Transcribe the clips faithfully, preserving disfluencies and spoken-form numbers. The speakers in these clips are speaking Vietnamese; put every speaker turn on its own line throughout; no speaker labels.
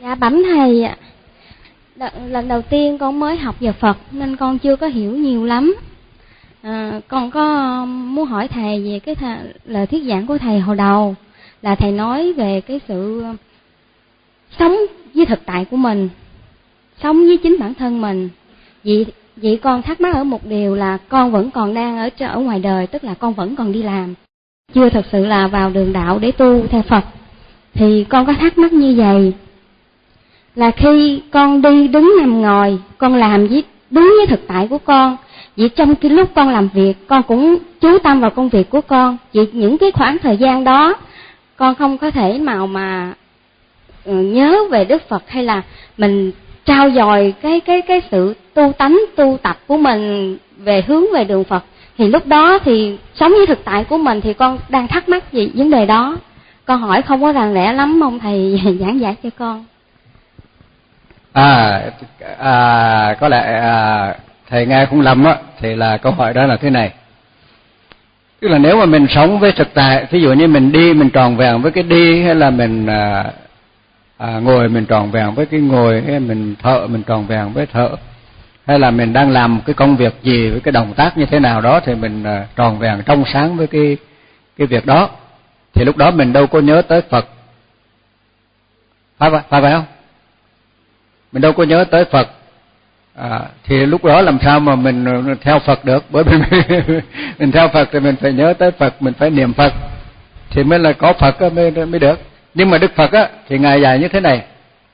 Dạ bẩm thầy ạ. Lần đầu tiên con mới học về Phật nên con chưa có hiểu nhiều lắm. À, con có muốn hỏi thầy về cái th- lời thuyết giảng của thầy hồi đầu, là thầy nói về cái sự sống với thực tại của mình, sống với chính bản thân mình. Vậy, vậy con thắc mắc ở một điều là con vẫn còn đang ở ở ngoài đời, tức là con vẫn còn đi làm, chưa thực sự là vào đường đạo để tu theo Phật. Thì con có thắc mắc như vậy là khi con đi đứng nằm ngồi, con làm với đúng với thực tại của con. Vậy trong cái lúc con làm việc, con cũng chú tâm vào công việc của con. Vậy những cái khoảng thời gian đó con không có thể nào mà nhớ về Đức Phật, hay là mình trao dồi cái cái cái sự tu tánh tu tập của mình về hướng về đường Phật. Thì lúc đó thì sống với thực tại của mình, thì con đang thắc mắc về vấn đề đó. Con hỏi không có rành rẽ lắm, mong thầy giảng giải cho con.
À, à có lẽ à, thầy nghe không lầm á, thì là câu hỏi đó là thế này. Tức là nếu mà mình sống với thực tại, ví dụ như mình đi mình tròn vẹn với cái đi, hay là mình à, à, ngồi mình tròn vẹn với cái ngồi, hay mình thở mình tròn vẹn với thở, hay là mình đang làm cái công việc gì với cái động tác như thế nào đó thì mình à, tròn vẹn trong sáng với cái cái việc đó, thì lúc đó mình đâu có nhớ tới Phật, phải phải phải không? Mình đâu có nhớ tới Phật. À, thì lúc đó làm sao mà mình theo Phật được? Bởi vì mình, mình theo Phật thì mình phải nhớ tới Phật, mình phải niệm Phật thì mới là có Phật mới mới được. Nhưng mà Đức Phật á thì ngài dạy như thế này: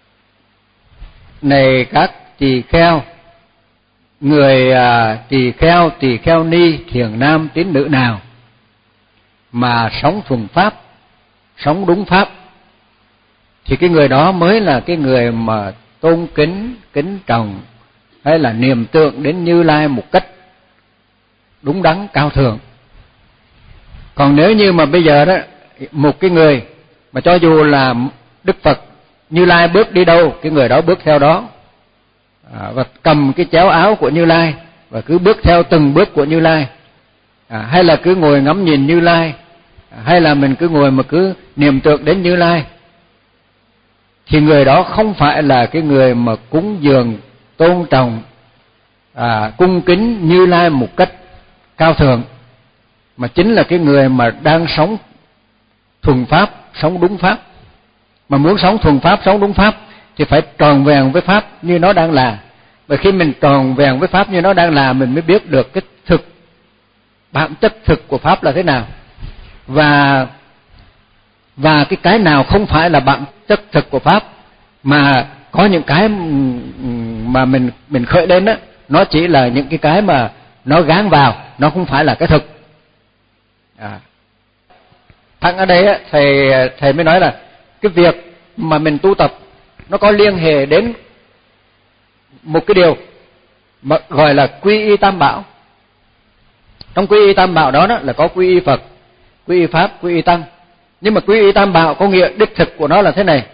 này các tỳ kheo, người à, tỳ kheo tỳ kheo ni thiền nam tín nữ nào mà sống thuần pháp, sống đúng pháp, thì cái người đó mới là cái người mà tôn kính, kính trọng hay là niệm tượng đến Như Lai một cách đúng đắn cao thượng. Còn nếu như mà bây giờ đó, một cái người mà cho dù là Đức Phật Như Lai bước đi đâu, cái người đó bước theo đó, à, và cầm cái chéo áo của Như Lai và cứ bước theo từng bước của Như Lai, à, hay là cứ ngồi ngắm nhìn Như Lai, à, hay là mình cứ ngồi mà cứ niệm tượng đến Như Lai, thì người đó không phải là cái người mà cúng dường, tôn trọng, à, cung kính Như Lai một cách cao thượng, mà chính là cái người mà đang sống thuần pháp, sống đúng pháp. Mà muốn sống thuần pháp, sống đúng pháp thì phải tròn vẹn với pháp như nó đang là. Và khi mình tròn vẹn với pháp như nó đang là, mình mới biết được cái thực, bản chất thực của pháp là thế nào, và và cái cái nào không phải là bản chất thực của pháp, mà có những cái mà mình mình khởi lên đó, nó chỉ là những cái cái mà nó gán vào, nó không phải là cái thực. À. Thằng ở đây á, thầy thầy mới nói là cái việc mà mình tu tập nó có liên hệ đến một cái điều mà gọi là quy y tam bảo. Trong quy y tam bảo đó, đó là có quy y Phật, quy y Pháp, quy y Tăng. Nhưng mà quy y tam bảo có nghĩa đích thực của nó là thế này: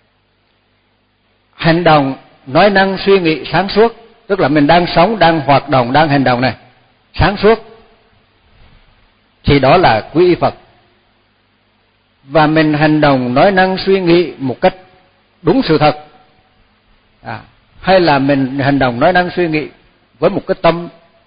hành động, nói năng, suy nghĩ sáng suốt, tức là mình đang sống, đang hoạt động, đang hành động này sáng suốt, thì đó là quy y Phật. Và mình hành động, nói năng, suy nghĩ một cách đúng sự thật, à, hay là mình hành động, nói năng, suy nghĩ với một cái tâm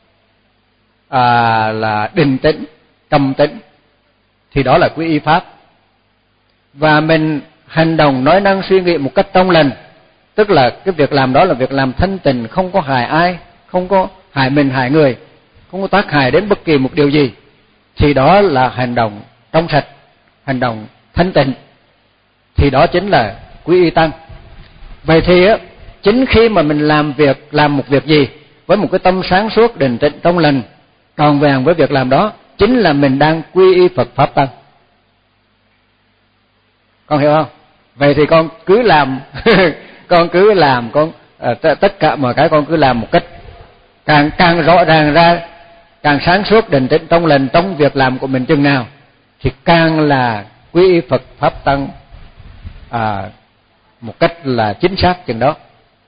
à, là định tĩnh, trầm tĩnh, thì đó là quy y Pháp. Và mình hành động, nói năng, suy nghĩ một cách trong lành, tức là cái việc làm đó là việc làm thanh tịnh, không có hại ai, không có hại mình, hại người, không có tác hại đến bất kỳ một điều gì, thì đó là hành động trong sạch, hành động thanh tịnh, thì đó chính là quy y Tăng. Vậy thì á, chính khi mà mình làm việc, làm một việc gì với một cái tâm sáng suốt, định tĩnh, trong lành, tròn vẹn với việc làm đó, chính là mình đang quy y Phật Pháp Tăng. Con hiểu không? Vậy thì con cứ làm con cứ làm con à, tất cả mọi cái con cứ làm một cách càng càng rõ ràng ra, càng sáng suốt, định tĩnh, trong lành trong việc làm của mình chừng nào, thì càng là quy y Phật Pháp Tăng à, một cách là chính xác chừng đó.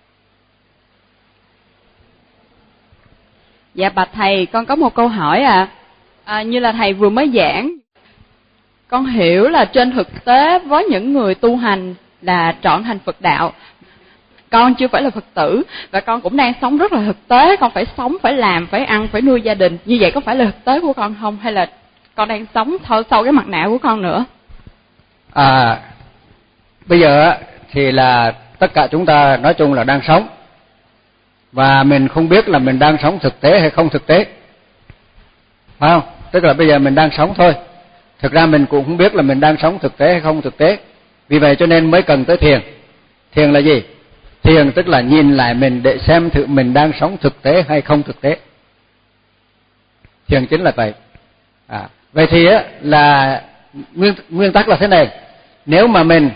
Dạ bạch thầy, con có một câu hỏi à. à như là thầy vừa mới giảng, con hiểu là trên thực tế với những người tu hành là trọn thành Phật đạo. Con chưa phải là Phật tử và con cũng đang sống rất là thực tế, con phải sống, phải làm, phải ăn, phải nuôi gia đình. Như vậy có phải là thực tế của con không, hay là con đang sống sâu sâu cái mặt nạ của con nữa?
À, bây giờ thì là tất cả chúng ta nói chung là đang sống, và mình không biết là mình đang sống thực tế hay không thực tế, phải không? Tức là bây giờ mình đang sống thôi, thực ra mình cũng không biết là mình đang sống thực tế hay không thực tế. Vì vậy cho nên mới cần tới thiền. Thiền là gì? Thiền tức là nhìn lại mình để xem thử mình đang sống thực tế hay không thực tế. Thiền chính là vậy. À, vậy thì á, là nguyên, nguyên tắc là thế này. Nếu mà mình,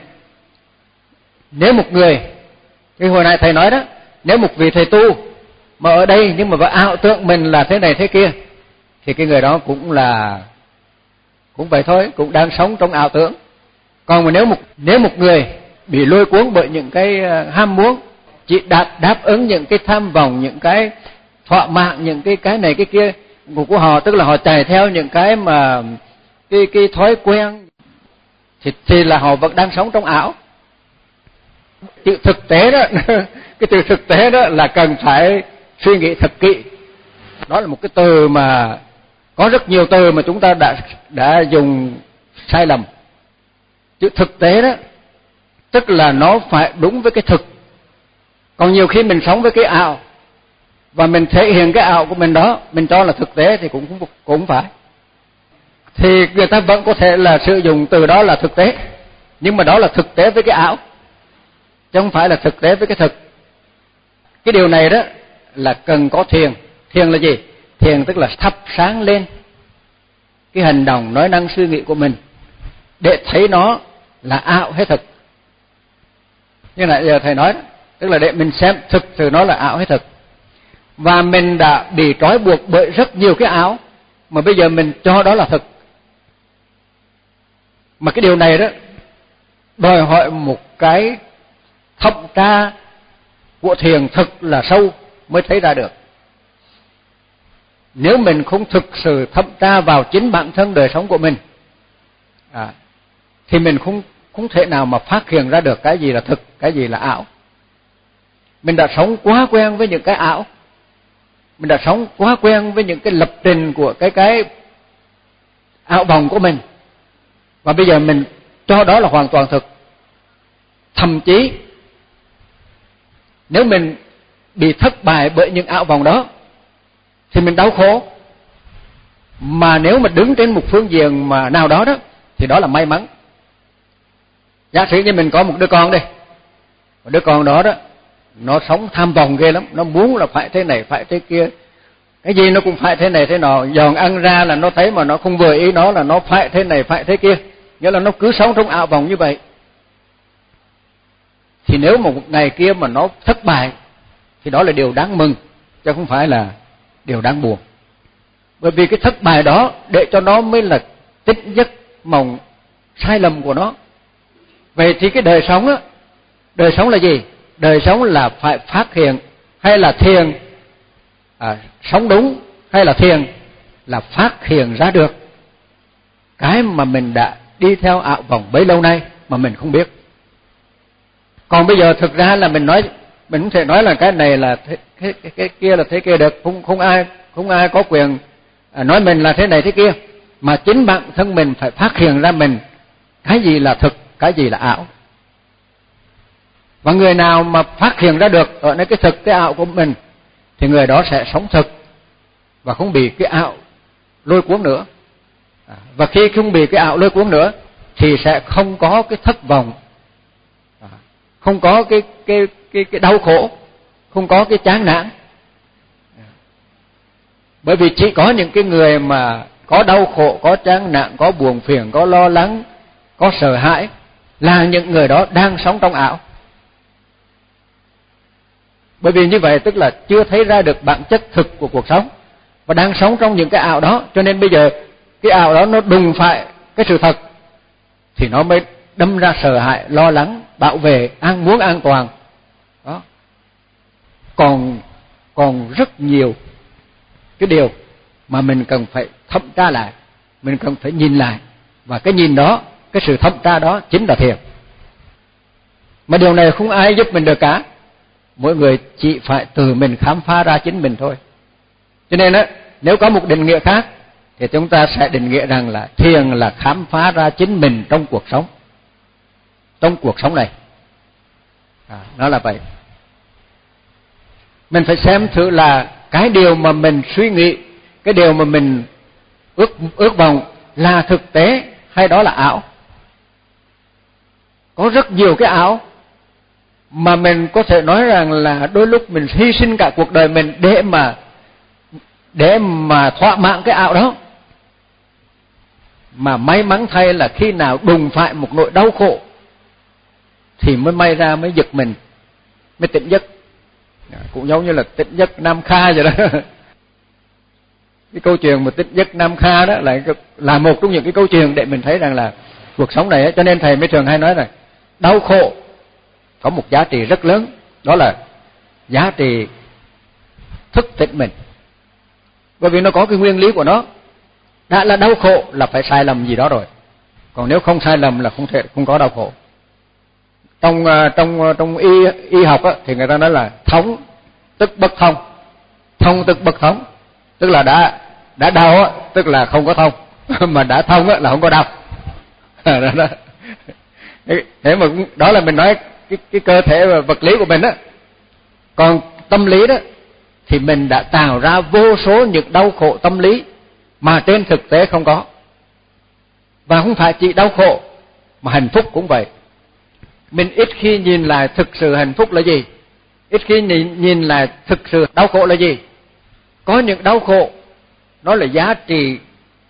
nếu một người, cái hồi nãy thầy nói đó, nếu một vị thầy tu mà ở đây nhưng mà vẫn ảo tưởng mình là thế này thế kia, thì cái người đó cũng là, cũng vậy thôi, cũng đang sống trong ảo tưởng. Còn mà nếu một, nếu một người bị lôi cuốn bởi những cái ham muốn, chỉ đáp, đáp ứng những cái tham vọng, những cái thỏa mãn, những cái cái này cái kia của họ, tức là họ chạy theo những cái mà cái cái thói quen, thì, thì là họ vẫn đang sống trong ảo. Chữ thực tế đó, cái từ thực tế đó là cần phải suy nghĩ thật kỹ. Đó là một cái từ mà có rất nhiều từ mà chúng ta đã đã dùng sai lầm. Chữ thực tế đó tức là nó phải đúng với cái thực. Còn nhiều khi mình sống với cái ảo và mình thể hiện cái ảo của mình đó, mình cho là thực tế thì cũng cũng cũng phải. Thì người ta vẫn có thể là sử dụng từ đó là thực tế, nhưng mà đó là thực tế với cái ảo, chứ không phải là thực tế với cái thực. Cái điều này đó là cần có thiền. Thiền là gì? Thiền tức là thắp sáng lên cái hành động, nói năng, suy nghĩ của mình để thấy nó là ảo hay thực. Như nãy giờ thầy nói đó, tức là để mình xem thực sự nó là ảo hay thực. Và mình đã bị trói buộc bởi rất nhiều cái ảo mà bây giờ mình cho đó là thực. Mà cái điều này đó đòi hỏi một cái thẩm tra của thiền thực là sâu mới thấy ra được. Nếu mình không thực sự thẩm tra vào chính bản thân đời sống của mình, à, thì mình không không thể nào mà phát hiện ra được cái gì là thực, cái gì là ảo. Mình đã sống quá quen với những cái ảo, mình đã sống quá quen với những cái lập trình của cái cái ảo vọng của mình, và bây giờ mình cho đó là hoàn toàn thực. Thậm chí nếu mình bị thất bại bởi những ảo vọng đó thì mình đau khổ, mà nếu mà đứng trên một phương diện mà nào đó đó thì đó là may mắn. Giả sử như mình có một đứa con đây, một đứa con đó đó nó sống tham vọng ghê lắm, nó muốn là phải thế này phải thế kia, cái gì nó cũng phải thế này thế nọ, dọn ăn ra là nó thấy mà nó không vừa ý nó là nó phải thế này phải thế kia, nghĩa là nó cứ sống trong ảo vọng như vậy. Thì nếu mà một ngày kia mà nó thất bại thì đó là điều đáng mừng, chứ không phải là điều đáng buồn. Bởi vì cái thất bại đó để cho nó mới là tỉnh giấc mộng sai lầm của nó. Vậy thì cái đời sống á, đời sống là gì? Đời sống là phải phát hiện, hay là thiền, à, sống đúng, hay là thiền là phát hiện ra được cái mà mình đã đi theo ảo vọng bấy lâu nay mà mình không biết. Còn bây giờ thực ra là mình nói, mình không thể nói là cái này là thế, cái, cái, cái kia là thế kia được, không không ai không ai có quyền nói mình là thế này thế kia, mà chính bản thân mình phải phát hiện ra mình cái gì là thực, cái gì là ảo. Và người nào mà phát hiện ra được ở nơi cái thực, cái ảo của mình thì người đó sẽ sống thực và không bị cái ảo lôi cuốn nữa. Và khi không bị cái ảo lôi cuốn nữa thì sẽ không có cái thất vọng, không có cái cái cái cái đau khổ, không có cái chán nản. Bởi vì chỉ có những cái người mà có đau khổ, có chán nản, có buồn phiền, có lo lắng, có sợ hãi là những người đó đang sống trong ảo. Bởi vì như vậy tức là chưa thấy ra được bản chất thực của cuộc sống và đang sống trong những cái ảo đó, cho nên bây giờ cái ảo đó nó đụng phải cái sự thật thì nó mới đâm ra sợ hãi, lo lắng, bảo vệ, an muốn an toàn. Đó. Còn còn rất nhiều cái điều mà mình cần phải thẩm tra lại, mình cần phải nhìn lại, và cái nhìn đó, cái sự thẩm tra đó chính là thiền. Mà điều này không ai giúp mình được cả. Mỗi người chỉ phải tự mình khám phá ra chính mình thôi. Cho nên á, nếu có một định nghĩa khác thì chúng ta sẽ định nghĩa rằng là thiền là khám phá ra chính mình trong cuộc sống. Trong cuộc sống này. À, nó là vậy. Mình phải xem thử là cái điều mà mình suy nghĩ, cái điều mà mình ước ước vọng là thực tế hay đó là ảo. Có rất nhiều cái ảo mà mình có thể nói rằng là đôi lúc mình hy sinh cả cuộc đời mình để mà để mà thỏa mãn cái ảo đó. Mà may mắn thay là khi nào đụng phải một nỗi đau khổ thì mới may ra, mới giật mình, mới tỉnh giấc. Cũng giống như là tỉnh giấc Nam Kha vậy đó. Cái câu chuyện mà tỉnh giấc Nam Kha đó là là một trong những cái câu chuyện để mình thấy rằng là cuộc sống này ấy, cho nên thầy mới thường hay nói rằng đau khổ có một giá trị rất lớn, đó là giá trị thức tỉnh mình. Bởi vì nó có cái nguyên lý của nó. Đã là đau khổ là phải sai lầm gì đó rồi. Còn nếu không sai lầm là không thể không có đau khổ. Trong trong trong y y học á, thì người ta nói là thống tức bất thông. Thông tức bất thống. Tức là đã đã đau á, tức là không có thông. Mà đã thông á là không có đau. Đó, đó. Thế mà đó là mình nói cái cái cơ thể và vật lý của mình á. Còn tâm lý đó thì mình đã tạo ra vô số những đau khổ tâm lý mà trên thực tế không có. Và không phải chỉ đau khổ mà hạnh phúc cũng vậy. Mình ít khi nhìn lại thực sự hạnh phúc là gì, ít khi nhìn, nhìn lại thực sự đau khổ là gì. Có những đau khổ nó là giá trị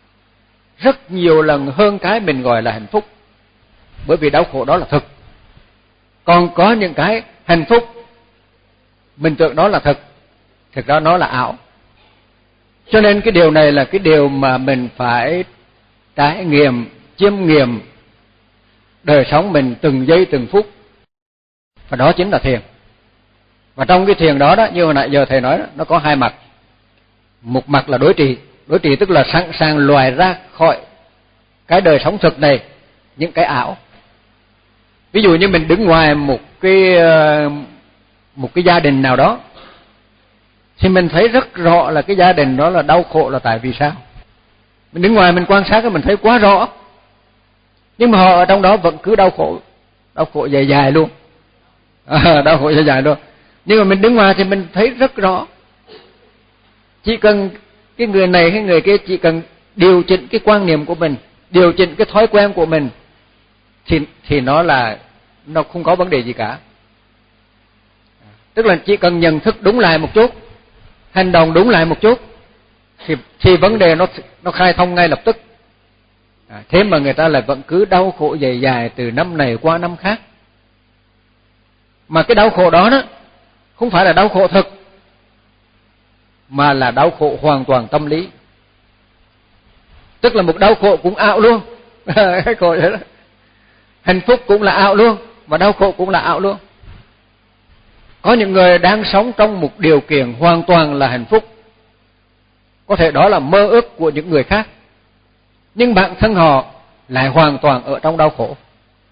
rất nhiều lần hơn cái mình gọi là hạnh phúc, bởi vì đau khổ đó là thực. Còn có những cái hạnh phúc mình tưởng đó là thực, thực ra nó là ảo. Cho nên cái điều này là cái điều mà mình phải trải nghiệm, chiêm nghiệm đời sống mình từng giây từng phút. Và đó chính là thiền. Và trong cái thiền đó đó, như hồi nãy giờ thầy nói đó, nó có hai mặt. Một mặt là đối trị. Đối trị tức là sẵn sàng loại ra khỏi cái đời sống thực này những cái ảo. Ví dụ như mình đứng ngoài một cái một cái gia đình nào đó thì mình thấy rất rõ là cái gia đình đó là đau khổ là tại vì sao. Mình đứng ngoài mình quan sát thì mình thấy quá rõ. Nhưng mà họ ở trong đó vẫn cứ đau khổ, đau khổ dài dài luôn. À, đau khổ dài dài luôn. Nhưng mà mình đứng ngoài thì mình thấy rất rõ. Chỉ cần cái người này hay người kia chỉ cần điều chỉnh cái quan niệm của mình, điều chỉnh cái thói quen của mình thì thì nó là nó không có vấn đề gì cả. Tức là chỉ cần nhận thức đúng lại một chút, hành động đúng lại một chút thì thì vấn đề nó nó khai thông ngay lập tức. À, thế mà người ta lại vẫn cứ đau khổ dài dài từ năm này qua năm khác. Mà cái đau khổ đó đó không phải là đau khổ thực, mà là đau khổ hoàn toàn tâm lý. Tức là một đau khổ cũng ảo luôn. Cái khổ vậy đó. Hạnh phúc cũng là ảo luôn, và đau khổ cũng là ảo luôn. Có những người đang sống trong một điều kiện hoàn toàn là hạnh phúc. Có thể đó là mơ ước của những người khác, nhưng bản thân họ lại hoàn toàn ở trong đau khổ.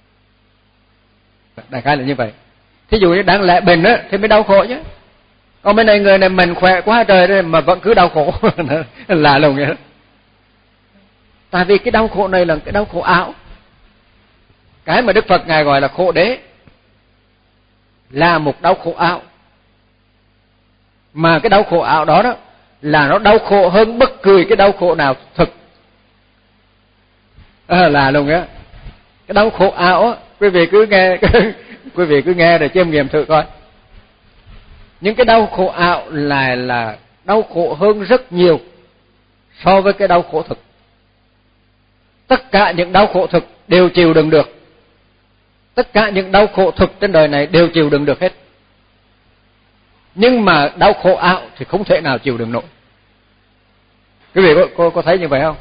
Đại khái là như vậy. Thí dụ như đáng lẽ bệnh á thì mới đau khổ chứ. Còn bên này người này mình khỏe quá trời đấy mà vẫn cứ đau khổ. Lạ lùng vậy đó. Tại vì cái đau khổ này là cái đau khổ ảo. Cái mà Đức Phật Ngài gọi là khổ đế là một đau khổ ảo. Mà cái đau khổ ảo đó đó là nó đau khổ hơn bất cứ cái đau khổ nào thực. À, là luôn á. Cái đau khổ ảo á, quý vị cứ nghe quý vị cứ nghe để chiêm nghiệm thử coi. Những cái đau khổ ảo lại là đau khổ hơn rất nhiều so với cái đau khổ thực. Tất cả những đau khổ thực đều chịu đựng được. Tất cả những đau khổ thực trên đời này đều chịu đựng được hết. Nhưng mà đau khổ ảo thì không thể nào chịu đựng nổi. Quý vị có, có, có thấy như vậy không?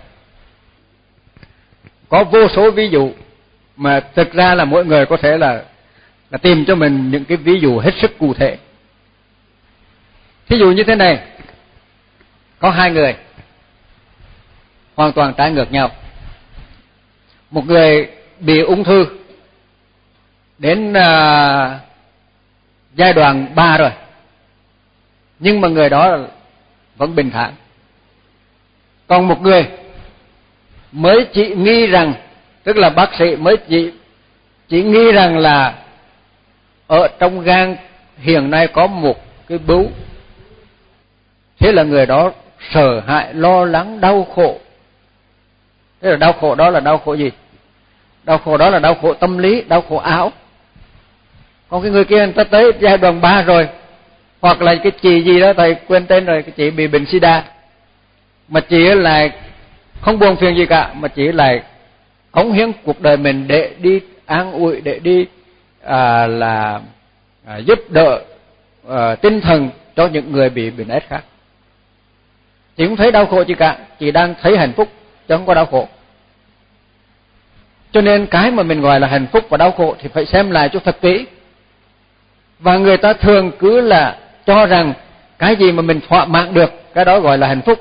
Có vô số ví dụ mà thực ra là mỗi người có thể là, là tìm cho mình những cái ví dụ hết sức cụ thể. Thí dụ như thế này, có hai người hoàn toàn trái ngược nhau. Một người bị ung thư đến à, giai đoạn ba rồi, nhưng mà người đó vẫn bình thản. Còn một người mới chỉ nghi rằng, tức là bác sĩ mới chỉ chỉ nghi rằng là ở trong gan hiện nay có một cái bướu, thế là người đó sợ hãi, lo lắng, đau khổ. Thế là đau khổ đó là đau khổ gì? Đau khổ đó là đau khổ tâm lý, đau khổ ảo. Còn cái người kia người ta tới giai đoạn ba rồi, hoặc là cái chị gì đó thầy quên tên rồi, cái chị bị bệnh sida, mà chị lại không buồn phiền gì cả, mà chỉ lại cống hiến cuộc đời mình để đi an ủi, để đi à, là à, giúp đỡ à, tinh thần cho những người bị bệnh ét khác. Chị không thấy đau khổ gì cả, chị đang thấy hạnh phúc chứ không có đau khổ. Cho nên cái mà mình gọi là hạnh phúc và đau khổ thì phải xem lại cho thật kỹ. Và người ta thường cứ là cho rằng cái gì mà mình thỏa mãn được, cái đó gọi là hạnh phúc.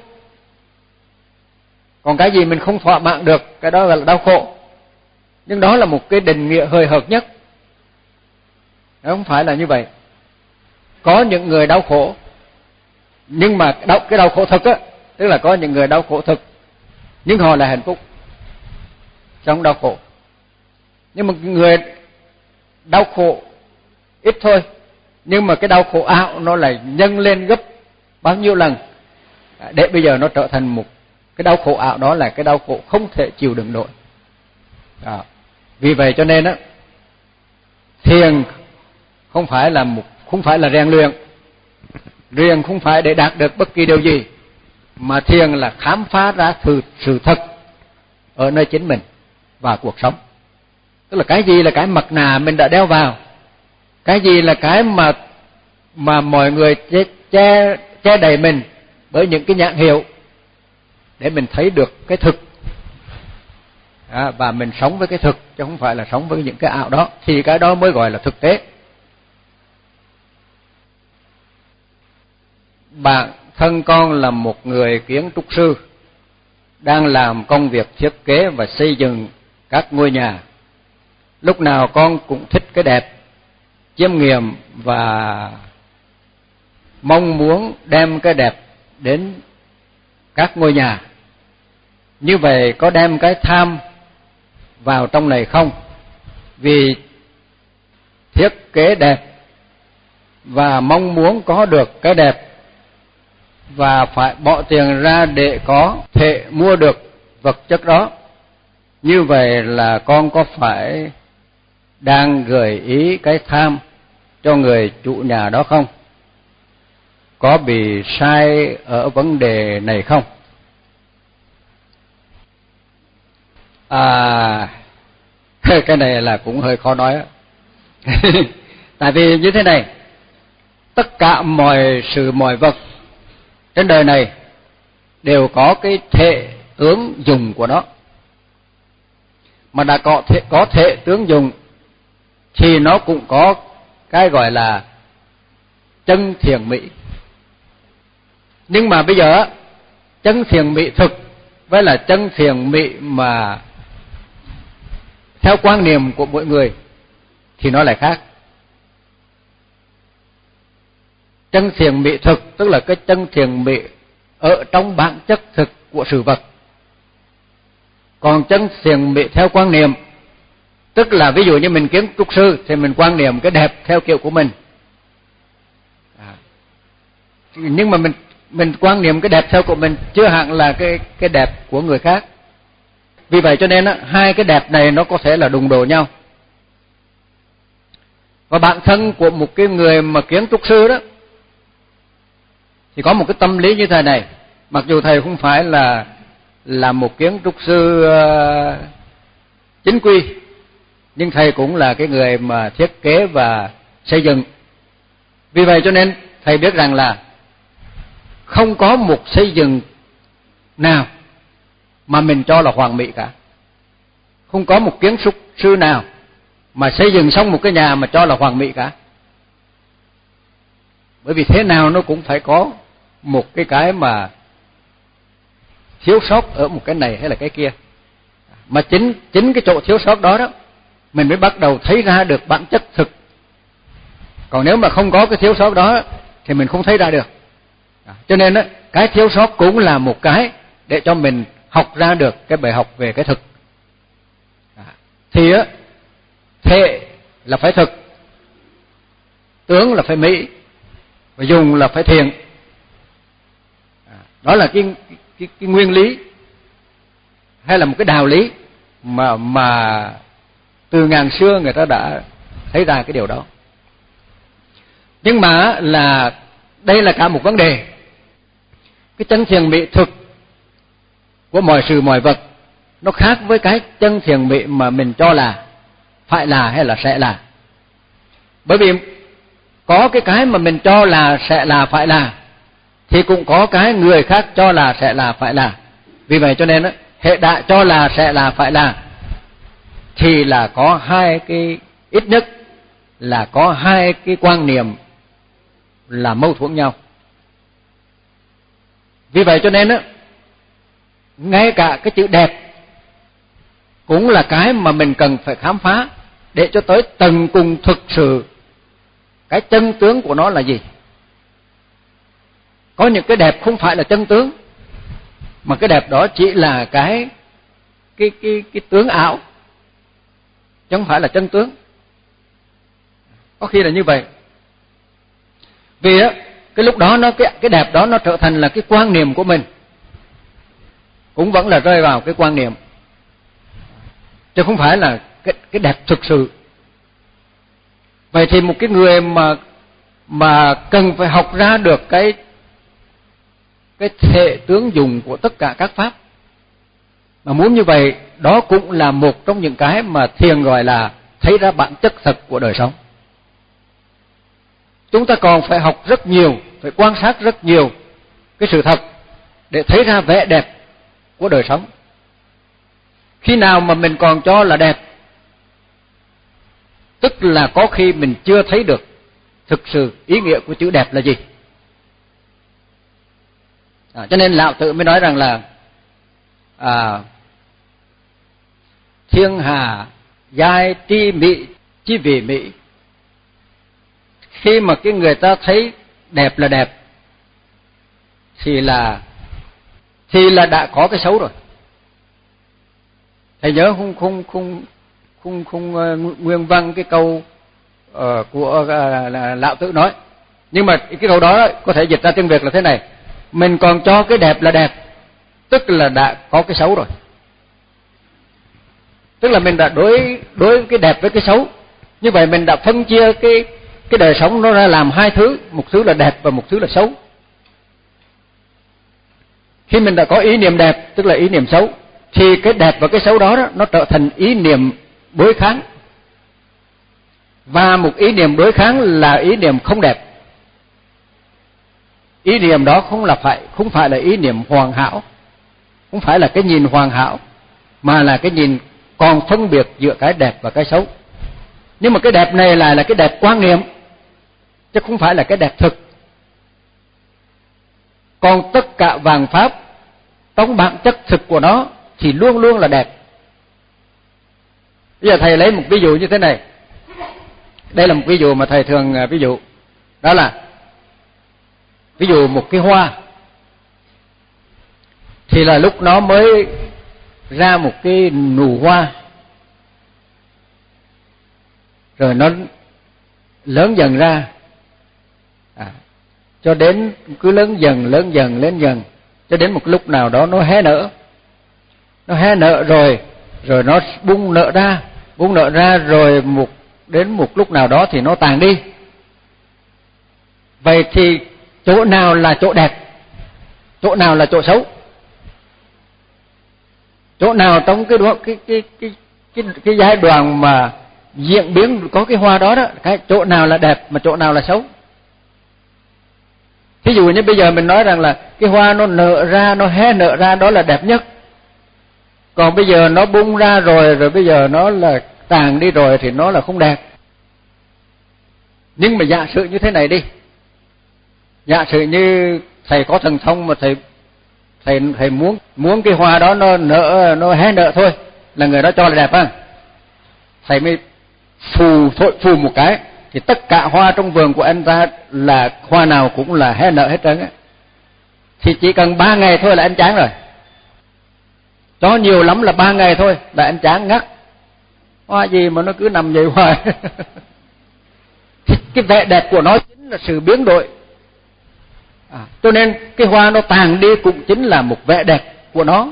Còn cái gì mình không thỏa mãn được, cái đó gọi là đau khổ. Nhưng đó là một cái định nghĩa hời hợt nhất. Nó không phải là như vậy. Có những người đau khổ, nhưng mà đau, cái đau khổ thực á, tức là có những người đau khổ thực, nhưng họ là hạnh phúc, trong đau khổ. Nhưng mà người đau khổ ít thôi, nhưng mà cái đau khổ ảo nó lại nhân lên gấp bao nhiêu lần, để bây giờ nó trở thành một cái đau khổ ảo, đó là cái đau khổ không thể chịu đựng nổi. Đó. Vì vậy cho nên á, thiền không phải là một không phải là rèn luyện, thiền không phải để đạt được bất kỳ điều gì, mà thiền là khám phá ra sự sự thật ở nơi chính mình và cuộc sống. Tức là cái gì là cái mặt nạ mình đã đeo vào, cái gì là cái mà mà mọi người che che, che đầy mình bởi những cái nhãn hiệu, để mình thấy được cái thực. À, và mình sống với cái thực chứ không phải là sống với những cái ảo đó, thì cái đó mới gọi là thực tế. Bản thân con là một người kiến trúc sư, đang làm công việc thiết kế và xây dựng các ngôi nhà. Lúc nào con cũng thích cái đẹp, chiêm nghiệm và mong muốn đem cái đẹp đến các ngôi nhà. Như vậy có đem cái tham vào trong này không? Vì thiết kế đẹp và mong muốn có được cái đẹp, và phải bỏ tiền ra để có thể mua được vật chất đó. Như vậy là con có phải đang gợi ý cái tham cho người chủ nhà đó không? Có bị sai ở vấn đề này không? À, cái này là cũng hơi khó nói. Tại vì như thế này, tất cả mọi sự mọi vật trên đời này đều có cái thể tướng dùng của nó. Mà đã có thể, có thể tướng dùng thì nó cũng có cái gọi là chân thiền mỹ. Nhưng mà bây giờ chân thiền mỹ thực với là chân thiền mỹ mà theo quan niệm của mỗi người thì nó lại khác. Chân thiền mỹ thực tức là cái chân thiền mỹ ở trong bản chất thực của sự vật. Còn chân thiền mỹ theo quan niệm, tức là ví dụ như mình kiến trúc sư thì mình quan niệm cái đẹp theo kiểu của mình. À. Nhưng mà mình mình quan niệm cái đẹp theo của mình chưa hẳn là cái cái đẹp của người khác. Vì vậy cho nên á, hai cái đẹp này nó có thể là đụng độ nhau. Và bản thân của một cái người mà kiến trúc sư đó thì có một cái tâm lý như thế này. Mặc dù thầy không phải là là một kiến trúc sư uh, chính quy, nhưng thầy cũng là cái người mà thiết kế và xây dựng. Vì vậy cho nên thầy biết rằng là không có một xây dựng nào mà mình cho là hoàn mỹ cả. Không có một kiến trúc sư nào mà xây dựng xong một cái nhà mà cho là hoàn mỹ cả. Bởi vì thế nào nó cũng phải có một cái cái mà thiếu sót ở một cái này hay là cái kia. Mà chính chính cái chỗ thiếu sót đó đó mình mới bắt đầu thấy ra được bản chất thực. Còn nếu mà không có cái thiếu sót đó thì mình không thấy ra được. Cho nên á, cái thiếu sót cũng là một cái để cho mình học ra được cái bài học về cái thực. Thì á, thể là phải thực, tướng là phải mỹ, và dùng là phải thiện. Đó là cái, cái, cái nguyên lý hay là một cái đạo lý mà mà từ ngàn xưa người ta đã thấy ra cái điều đó. Nhưng mà là đây là cả một vấn đề. Cái chân thiện mỹ thực của mọi sự mọi vật nó khác với cái chân thiện mỹ mà mình cho là phải là hay là sẽ là. Bởi vì có cái cái mà mình cho là sẽ là phải là thì cũng có cái người khác cho là sẽ là phải là. Vì vậy cho nên đó, hệ đã cho là sẽ là phải là thì là có hai cái, ít nhất là có hai cái quan niệm là mâu thuẫn nhau. Vì vậy cho nên đó, ngay cả cái chữ đẹp cũng là cái mà mình cần phải khám phá để cho tới tận cùng thực sự cái chân tướng của nó là gì. Có những cái đẹp không phải là chân tướng, mà cái đẹp đó chỉ là cái cái cái cái tướng ảo, chứ không phải là chân tướng. Có khi là như vậy. Vì á, cái lúc đó nó cái cái đẹp đó nó trở thành là cái quan niệm của mình, cũng vẫn là rơi vào cái quan niệm, chứ không phải là cái cái đẹp thực sự. Vậy thì một cái người mà mà cần phải học ra được cái cái thể tướng dùng của tất cả các pháp, mà muốn như vậy, đó cũng là một trong những cái mà thiền gọi là thấy ra bản chất thật của đời sống. Chúng ta còn phải học rất nhiều, phải quan sát rất nhiều cái sự thật để thấy ra vẻ đẹp của đời sống. Khi nào mà mình còn cho là đẹp, tức là có khi mình chưa thấy được thực sự ý nghĩa của chữ đẹp là gì. À, cho nên Lão Tử mới nói rằng là à, thiên hà giai tri mỹ chi vì mỹ. Khi mà cái người ta thấy đẹp là đẹp thì là thì là đã có cái xấu rồi. Thầy nhớ không không không không không uh, nguyên văn cái câu uh, của uh, là Lão Tử nói, nhưng mà cái câu đó có thể dịch ra tiếng Việt là thế này: mình còn cho cái đẹp là đẹp, tức là đã có cái xấu rồi. Tức là mình đã đối đối cái đẹp với cái xấu. Như vậy mình đã phân chia cái cái đời sống nó ra làm hai thứ, một thứ là đẹp và một thứ là xấu. Khi mình đã có ý niệm đẹp, tức là ý niệm xấu, thì cái đẹp và cái xấu đó, đó nó trở thành ý niệm đối kháng. Và một ý niệm đối kháng là ý niệm không đẹp. Ý niệm đó không là phải không phải là ý niệm hoàn hảo, không phải là cái nhìn hoàn hảo, mà là cái nhìn còn phân biệt giữa cái đẹp và cái xấu. Nhưng mà cái đẹp này lại là cái đẹp quan niệm, chứ không phải là cái đẹp thực. Còn tất cả vạn pháp trong bản chất thực của nó thì luôn luôn là đẹp. Bây giờ thầy lấy một ví dụ như thế này. Đây là một ví dụ mà thầy thường ví dụ. Đó là ví dụ một cái hoa, thì là lúc nó mới ra một cái nụ hoa, rồi nó lớn dần ra, à, cho đến cứ lớn dần lớn dần lớn dần cho đến một lúc nào đó nó hé nở. Nó hé nở rồi rồi nó bung nở ra, bung nở ra rồi một đến một lúc nào đó thì nó tàn đi. Vậy thì chỗ nào là chỗ đẹp, chỗ nào là chỗ xấu? Chỗ nào trong cái cái cái cái cái, cái giai đoạn mà diễn biến có cái hoa đó đó, cái chỗ nào là đẹp mà chỗ nào là xấu? Thí dụ như bây giờ mình nói rằng là cái hoa nó nở ra, nó hé nở ra đó là đẹp nhất. Còn bây giờ nó bung ra rồi, rồi bây giờ nó là tàn đi rồi thì nó là không đẹp. Nhưng mà giả sử như thế này đi. Giả sử như thầy có thần thông mà thầy thầy thầy muốn muốn cái hoa đó nó nở, nó hé nở thôi là người đó cho là đẹp á. thầy mới phù thổi phù một cái thì tất cả hoa trong vườn của anh ta là hoa nào cũng là hé nở hết trơn á. Thì chỉ cần ba ngày thôi là anh chán rồi. Cho nhiều lắm là ba ngày thôi là anh chán ngắt. Hoa gì mà nó cứ nằm vậy hoài. Thì cái vẻ đẹp của nó chính là sự biến đổi. À, cho nên cái hoa nó tàn đi cũng chính là một vẻ đẹp của nó.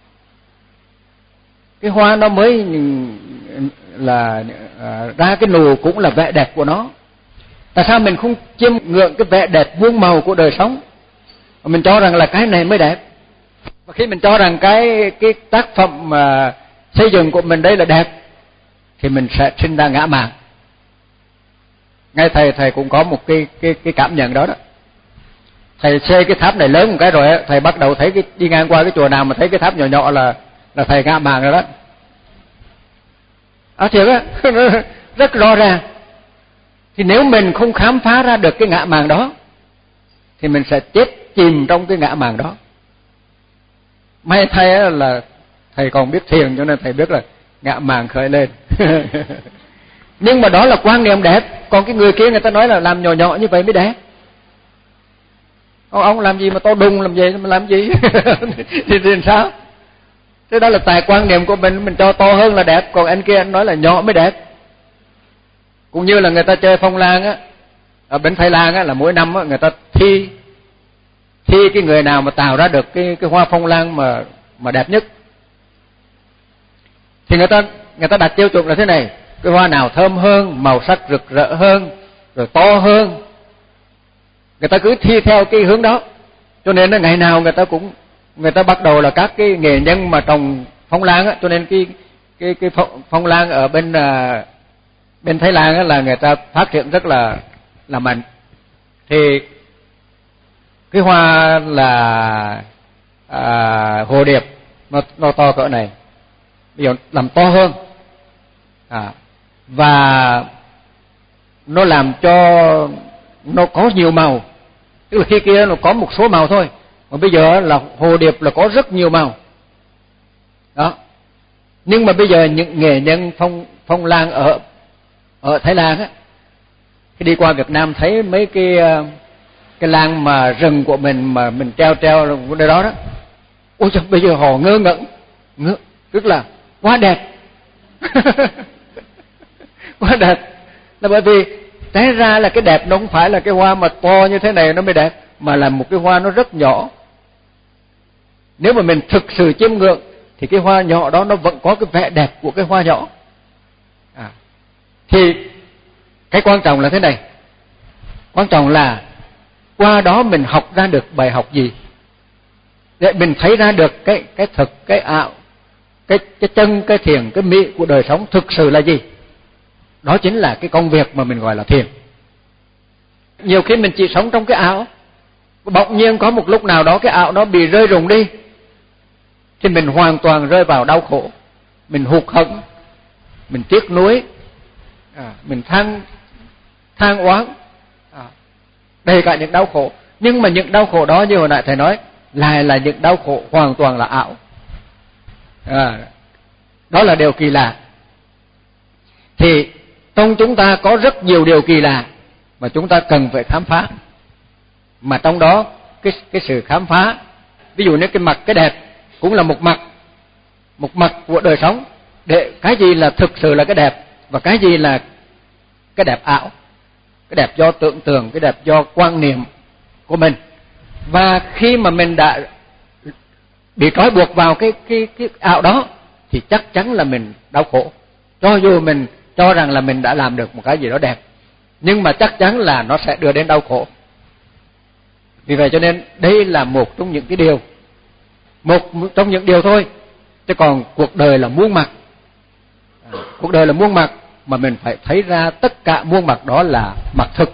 Cái hoa nó mới là à, ra cái nụ cũng là vẻ đẹp của nó. Tại sao mình không chiêm ngưỡng cái vẻ đẹp muôn màu của đời sống? Mình cho rằng là cái này mới đẹp. Và khi mình cho rằng cái cái tác phẩm mà xây dựng của mình đây là đẹp thì mình sẽ sinh ra ngã mạn. Ngay thầy thầy cũng có một cái cái cái cảm nhận đó đó. Thầy xây cái tháp này lớn một cái rồi thầy bắt đầu thấy cái đi ngang qua cái chùa nào mà thấy cái tháp nhỏ nhỏ là là thầy ngã mạn rồi đó. À thiệt á, rất rõ ràng. Thì nếu mình không khám phá ra được cái ngã mạn đó thì mình sẽ chết chìm trong cái ngã mạn đó. May thay là thầy còn biết thiền cho nên thầy biết là ngã mạn khởi lên. Nhưng mà đó là quan niệm đẹp. Còn cái người kia người ta nói là làm nhỏ nhỏ như vậy mới đẹp. Ông, ông làm gì mà to đùng làm gì mà làm gì? thì, thì sao? Thế đó là tài quan niệm của mình. Mình cho to hơn là đẹp. Còn anh kia anh nói là nhỏ mới đẹp. Cũng như là người ta chơi phong lan á, ở bên Thái Lan á, là mỗi năm á, người ta thi thi cái người nào mà tạo ra được cái cái hoa phong lan mà mà đẹp nhất. Thì người ta người ta đặt tiêu chuẩn là thế này: cái hoa nào thơm hơn, màu sắc rực rỡ hơn, rồi to hơn. Người ta cứ thi theo cái hướng đó. Cho nên là ngày nào người ta cũng người ta bắt đầu là các cái nghệ nhân mà trồng phong lan á, cho nên cái cái cái phong, phong lan ở bên uh, bên Thái Lan á là người ta phát triển rất là là mạnh. Thì cái hoa là à, hồ điệp nó nó to cỡ này, bây giờ làm to hơn, à, và nó làm cho nó có nhiều màu. Tức là khi kia nó có một số màu thôi, mà bây giờ là hồ điệp là có rất nhiều màu đó. Nhưng mà bây giờ những nghệ nhân phong phong lan ở ở Thái Lan á, khi đi qua Việt Nam thấy mấy cái cái lan mà rừng của mình mà mình treo treo nơi đó đó, ôi trời, bây giờ họ ngơ ngẩn, ngơ, tức là quá đẹp. Quá đẹp là bởi vì té ra là cái đẹp nó không phải là cái hoa mà to như thế này nó mới đẹp, mà là một cái hoa nó rất nhỏ. Nếu mà mình thực sự chiêm ngưỡng thì cái hoa nhỏ đó nó vẫn có cái vẻ đẹp của cái hoa nhỏ. À, thì cái quan trọng là thế này, quan trọng là qua đó mình học ra được bài học gì, để mình thấy ra được cái cái thực, cái ảo, cái cái chân, cái thiền, cái mỹ của đời sống thực sự là gì. Đó chính là cái công việc mà mình gọi là thiền. Nhiều khi mình chỉ sống trong cái ảo, bỗng nhiên có một lúc nào đó cái ảo nó bị rơi rụng đi thì mình hoàn toàn rơi vào đau khổ, mình hụt hẫng, mình tiếc nuối, à, mình than than oán, à, đầy cả những đau khổ. Nhưng mà những đau khổ đó như hồi nãy thầy nói lại là những đau khổ hoàn toàn là ảo. À, đó là điều kỳ lạ. Thì trong chúng ta có rất nhiều điều kỳ lạ mà chúng ta cần phải khám phá. Mà trong đó cái cái sự khám phá, ví dụ như cái mặt cái đẹp cũng là một mặt, một mặt của đời sống. Để cái gì là thực sự là cái đẹp và cái gì là cái đẹp ảo, cái đẹp do tưởng tượng, cái đẹp do quan niệm của mình. Và khi mà mình đã bị trói buộc vào cái cái cái ảo đó thì chắc chắn là mình đau khổ. Cho dù mình cho rằng là mình đã làm được một cái gì đó đẹp, nhưng mà chắc chắn là nó sẽ đưa đến đau khổ. Vì vậy cho nên đây là một trong những cái điều, một trong những điều thôi. Chứ còn cuộc đời là muôn mặt, à, cuộc đời là muôn mặt mà mình phải thấy ra tất cả muôn mặt đó là mặt thực,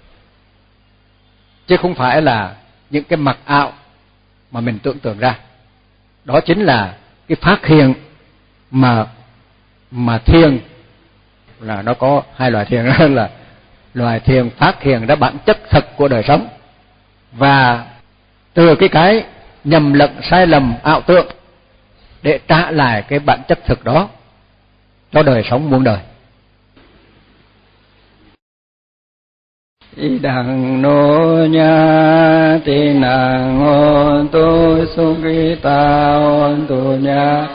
chứ không phải là những cái mặt ảo mà mình tưởng tượng ra. Đó chính là cái phát hiện mà mà thiền là nó có hai loại thiền, đó là loại thiền phát hiện ra bản chất thật của đời sống, và từ cái cái nhầm lẫn sai lầm ảo tưởng để trả lại cái bản chất thực đó cho đời sống muôn đời. idang no nya ti nang on tu sukita on tu nya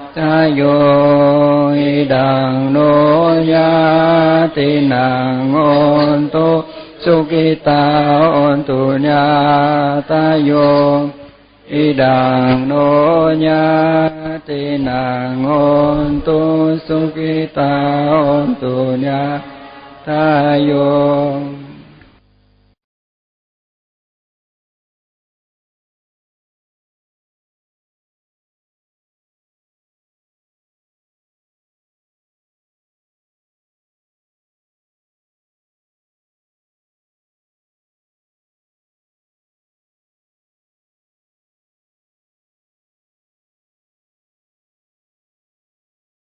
tayo idang no nya ti nang on tu sukita on tu nya tayo idang no nya ti nang on tu sukita on tu nya tayo